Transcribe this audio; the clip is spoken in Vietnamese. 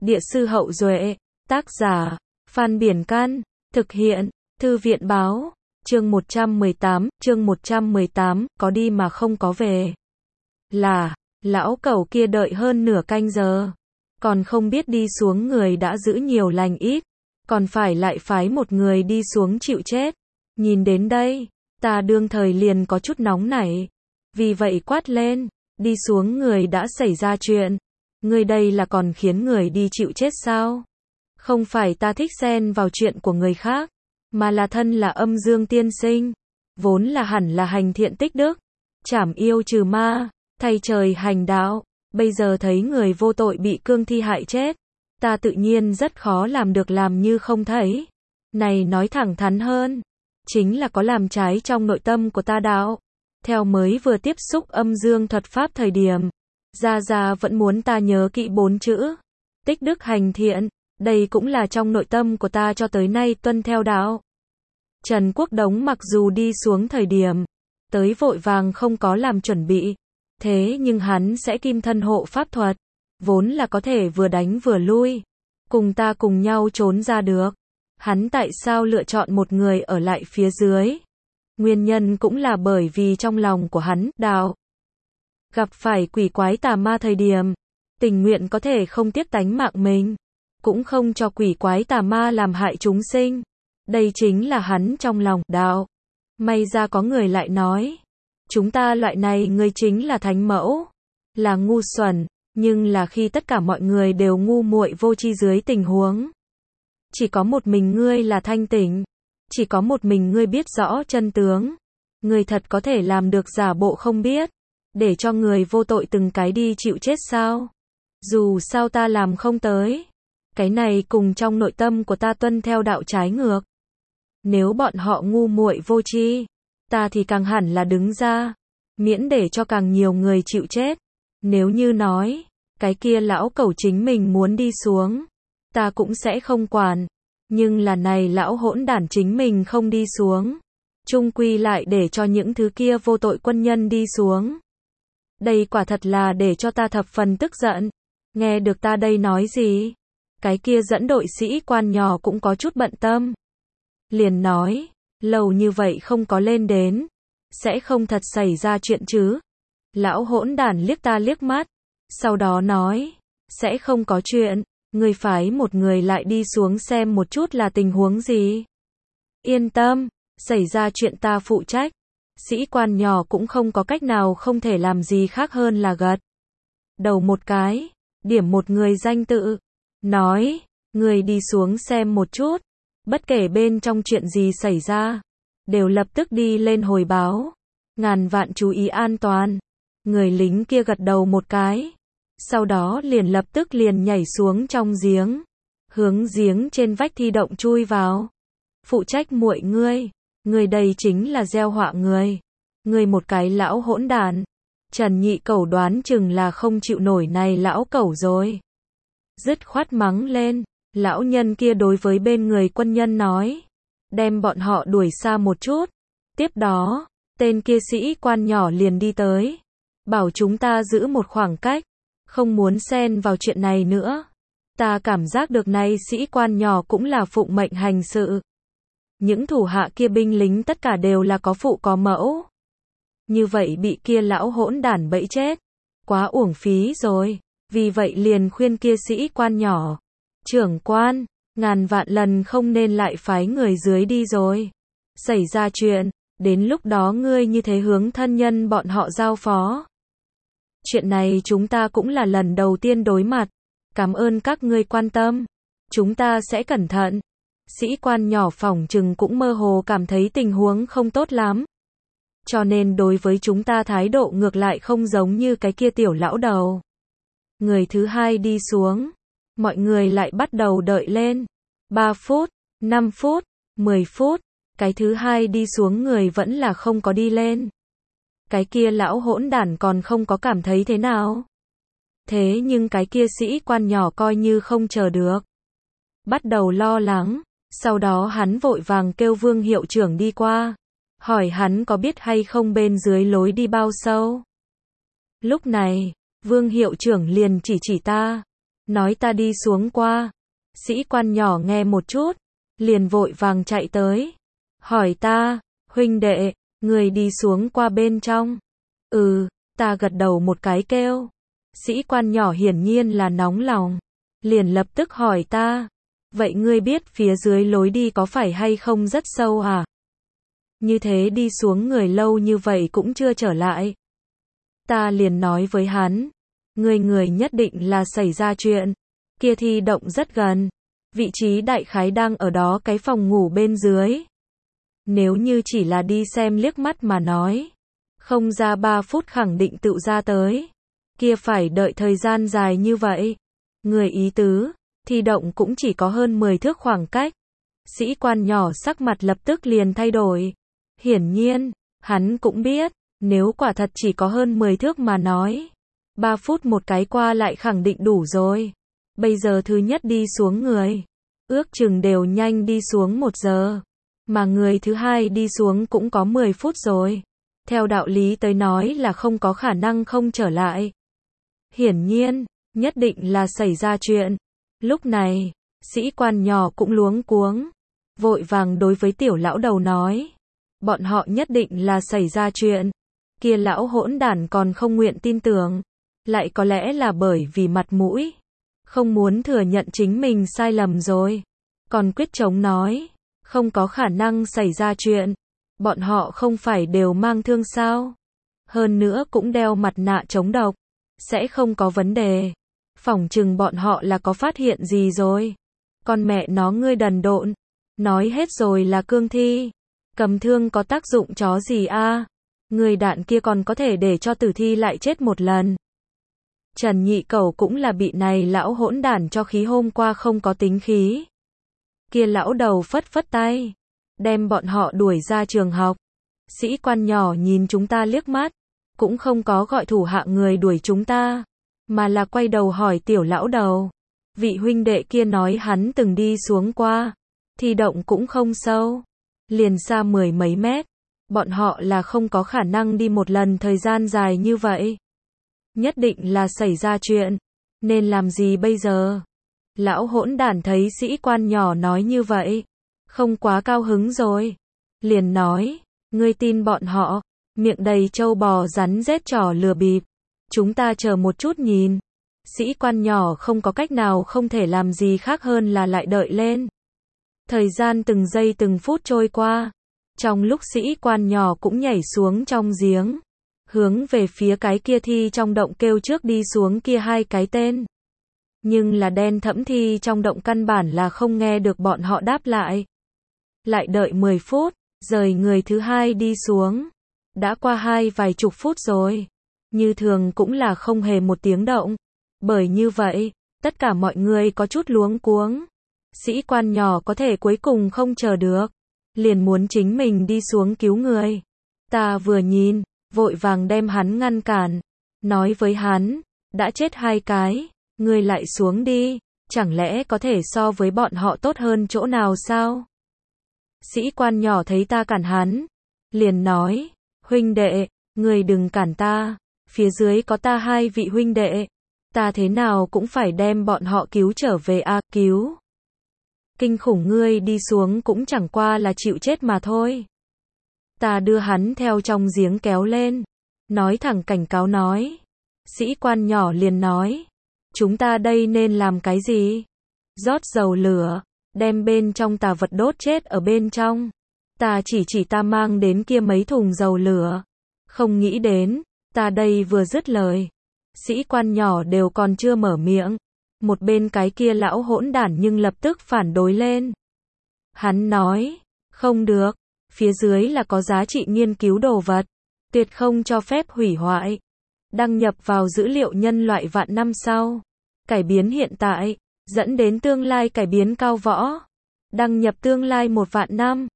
Địa sư Hậu Duệ, tác giả, Phan Biển Căn, thực hiện, Thư viện Báo, chương 118, có đi mà không có về. Lão cẩu kia đợi hơn nửa canh giờ, còn không biết đi xuống người đã giữ nhiều lành ít, còn phải lại phái một người đi xuống chịu chết. Nhìn đến đây, ta đương thời liền có chút nóng nảy, vì vậy quát lên, đi xuống người đã xảy ra chuyện, người đây là còn khiến người đi chịu chết sao? Không phải ta thích xen vào chuyện của người khác, mà là thân là Âm Dương tiên sinh, vốn là hẳn là hành thiện tích đức, trảm yêu trừ ma, thay trời hành đạo, bây giờ thấy người vô tội bị cương thi hại chết, ta tự nhiên rất khó làm được làm như không thấy. Này nói thẳng thắn hơn, chính là có làm trái trong nội tâm của ta đạo. Theo mới vừa tiếp xúc âm dương thuật pháp thời điểm, Gia vẫn muốn ta nhớ kỹ 4 chữ, tích đức hành thiện, đây cũng là trong nội tâm của ta cho tới nay tuân theo đạo. Trần Quốc Đống mặc dù đi xuống thời điểm, tới vội vàng không có làm chuẩn bị, thế nhưng hắn sẽ kim thân hộ pháp thuật, vốn là có thể vừa đánh vừa lui, cùng ta cùng nhau trốn ra được. Hắn tại sao lựa chọn một người ở lại phía dưới? Nguyên nhân cũng là bởi vì trong lòng của hắn, đạo, gặp phải quỷ quái tà ma thời điểm, tình nguyện có thể không tiếc tánh mạng mình, cũng không cho quỷ quái tà ma làm hại chúng sinh. Đây chính là hắn trong lòng, đạo. May ra có người lại nói, chúng ta loại này người chính là thánh mẫu, là ngu xuẩn, nhưng là khi tất cả mọi người đều ngu muội vô tri dưới tình huống. Chỉ có một mình ngươi là thanh tỉnh, chỉ có một mình ngươi biết rõ chân tướng, ngươi thật có thể làm được giả bộ không biết, để cho người vô tội từng cái đi chịu chết sao? Dù sao ta làm không tới, cái này cùng trong nội tâm của ta tuân theo đạo trái ngược. Nếu bọn họ ngu muội vô tri, ta thì càng hẳn là đứng ra, miễn để cho càng nhiều người chịu chết. Nếu như nói, cái kia lão cẩu chính mình muốn đi xuống, ta cũng sẽ không quản, nhưng là này lão hỗn đản chính mình không đi xuống, chung quy lại để cho những thứ kia vô tội quân nhân đi xuống. Đây quả thật là để cho ta thập phần tức giận. Nghe được ta đây nói gì? Cái kia dẫn đội sĩ quan nhỏ cũng có chút bận tâm. Liền nói, lâu như vậy không có lên đến, sẽ không thật xảy ra chuyện chứ? Lão hỗn đản liếc ta liếc mắt, sau đó nói, sẽ không có chuyện, người phái một người lại đi xuống xem một chút là tình huống gì. Yên tâm, xảy ra chuyện ta phụ trách. Sĩ quan nhỏ cũng không có cách nào không thể làm gì khác hơn là gật đầu một cái, điểm một người danh tự, nói, người đi xuống xem một chút, bất kể bên trong chuyện gì xảy ra, đều lập tức đi lên hồi báo, ngàn vạn chú ý an toàn. Người lính kia gật đầu một cái, sau đó liền lập tức liền nhảy xuống trong giếng, hướng giếng trên vách thi động chui vào. Phụ trách muội ngươi đây chính là gieo họa người. Ngươi một cái lão hỗn đản. Trần Nhị Cẩu đoán chừng là không chịu nổi này lão cẩu rồi. Dứt khoát mắng lên, lão nhân kia đối với bên người quân nhân nói, đem bọn họ đuổi xa một chút. Tiếp đó, tên kia sĩ quan nhỏ liền đi tới, bảo chúng ta giữ một khoảng cách, không muốn xen vào chuyện này nữa. Ta cảm giác được này sĩ quan nhỏ cũng là phụng mệnh hành sự. Những thủ hạ kia binh lính tất cả đều là có phụ có mẫu. Như vậy bị kia lão hỗn đản bẫy chết, quá uổng phí rồi. Vì vậy liền khuyên kia sĩ quan nhỏ, trưởng quan, ngàn vạn lần không nên lại phái người dưới đi rồi. Xảy ra chuyện, đến lúc đó ngươi như thế hướng thân nhân bọn họ giao phó. Chuyện này chúng ta cũng là lần đầu tiên đối mặt. Cảm ơn các ngươi quan tâm. Chúng ta sẽ cẩn thận. Sĩ quan nhỏ phỏng chừng cũng mơ hồ cảm thấy tình huống không tốt lắm. Cho nên đối với chúng ta thái độ ngược lại không giống như cái kia tiểu lão đầu. Người thứ hai đi xuống. Mọi người lại bắt đầu đợi lên. 3 phút, 5 phút, 10 phút. Cái thứ hai đi xuống người vẫn là không có đi lên. Cái kia lão hỗn đản còn không có cảm thấy thế nào. Thế nhưng cái kia sĩ quan nhỏ coi như không chờ được. Bắt đầu lo lắng. Sau đó hắn vội vàng kêu Vương hiệu trưởng đi qua. Hỏi hắn có biết hay không bên dưới lối đi bao sâu. Lúc này, Vương hiệu trưởng liền chỉ ta. nói ta đi xuống qua. Sĩ quan nhỏ nghe một chút, liền vội vàng chạy tới, hỏi ta, huynh đệ, người đi xuống qua bên trong. Ta gật đầu một cái kêu. Sĩ quan nhỏ hiển nhiên là nóng lòng, liền lập tức hỏi ta, vậy ngươi biết phía dưới lối đi có phải hay không rất sâu à? Như thế đi xuống người lâu như vậy cũng chưa trở lại. Ta liền nói với hắn, người nhất định là xảy ra chuyện, kia thi động rất gần, vị trí đại khái đang ở đó cái phòng ngủ bên dưới. Nếu như chỉ là đi xem liếc mắt mà nói, không ra 3 phút khẳng định tự ra tới, kia phải đợi thời gian dài như vậy. Người ý tứ, thi động cũng chỉ có hơn 10 thước khoảng cách. Sĩ quan nhỏ sắc mặt lập tức liền thay đổi. Hiển nhiên, hắn cũng biết, nếu quả thật chỉ có hơn 10 thước mà nói, 3 phút một cái qua lại khẳng định đủ rồi. Bây giờ thứ nhất đi xuống người, ước chừng đều nhanh đi xuống 1 giờ, mà người thứ hai đi xuống cũng có 10 phút rồi. Theo đạo lý tới nói là không có khả năng không trở lại. Hiển nhiên, nhất định là xảy ra chuyện. Lúc này, sĩ quan nhỏ cũng luống cuống, vội vàng đối với tiểu lão đầu nói, bọn họ nhất định là xảy ra chuyện. Kia lão hỗn đản còn không nguyện tin tưởng, lại có lẽ là bởi vì mặt mũi, không muốn thừa nhận chính mình sai lầm rồi. Còn quyết chống nói, không có khả năng xảy ra chuyện, bọn họ không phải đều mang thương sao? Hơn nữa cũng đeo mặt nạ chống độc, sẽ không có vấn đề. Phỏng chừng bọn họ là có phát hiện gì rồi. Con mẹ nó ngươi đần độn, nói hết rồi là cương thi, cầm thương có tác dụng chó gì a? Người đạn kia còn có thể để cho tử thi lại chết một lần. Trần Nhị Cẩu cũng là bị này lão hỗn đản cho khí hôm qua không có tính khí. Kia lão đầu phất phất tay, đem bọn họ đuổi ra trường học. Sĩ quan nhỏ nhìn chúng ta liếc mắt, cũng không có gọi thủ hạ người đuổi chúng ta, mà là quay đầu hỏi tiểu lão đầu. Vị huynh đệ kia nói hắn từng đi xuống qua, thi động cũng không sâu, liền xa 10 mấy mét. Bọn họ là không có khả năng đi một lần thời gian dài như vậy. Nhất định là xảy ra chuyện, nên làm gì bây giờ? Lão hỗn đản thấy sĩ quan nhỏ nói như vậy, không quá cao hứng rồi. Liền nói, ngươi tin bọn họ, miệng đầy trâu bò rắn rết trò lừa bịp. Chúng ta chờ một chút nhìn. Sĩ quan nhỏ không có cách nào không thể làm gì khác hơn là lại đợi lên. Thời gian từng giây từng phút trôi qua. Trong lúc sĩ quan nhỏ cũng nhảy xuống trong giếng, hướng về phía cái kia thi trong động kêu trước đi xuống kia 2 cái tên. Nhưng là đen thẫm thi trong động căn bản là không nghe được bọn họ đáp lại. Lại đợi 10 phút, rời người thứ hai đi xuống. Đã qua vài chục phút rồi. Như thường cũng là không hề một tiếng động. Bởi như vậy, tất cả mọi người có chút luống cuống. Sĩ quan nhỏ có thể cuối cùng không chờ được, liền muốn chính mình đi xuống cứu người. Ta vừa nhìn, vội vàng đem hắn ngăn cản, nói với hắn, đã chết 2 cái, ngươi lại xuống đi, chẳng lẽ có thể so với bọn họ tốt hơn chỗ nào sao? Sĩ quan nhỏ thấy ta cản hắn, liền nói, huynh đệ, ngươi đừng cản ta, phía dưới có ta 2 vị huynh đệ, ta thế nào cũng phải đem bọn họ cứu trở về a, cứu. Kinh khủng, ngươi đi xuống cũng chẳng qua là chịu chết mà thôi. Ta đưa hắn theo trong giếng kéo lên, nói thẳng cảnh cáo nói. Sĩ quan nhỏ liền nói, chúng ta đây nên làm cái gì? Rót dầu lửa, đem bên trong tà vật đốt chết ở bên trong. Ta chỉ ta mang đến kia mấy thùng dầu lửa. Không nghĩ đến, ta đây vừa dứt lời, sĩ quan nhỏ đều còn chưa mở miệng. Một bên cái kia lão hỗn đản nhưng lập tức phản đối lên. Hắn nói, không được, phía dưới là có giá trị nghiên cứu đồ vật, tuyệt không cho phép hủy hoại. Đăng nhập vào dữ liệu nhân loại vạn năm sau, cải biến hiện tại, dẫn đến tương lai cải biến cao võ. Đăng nhập tương lai 1 vạn năm.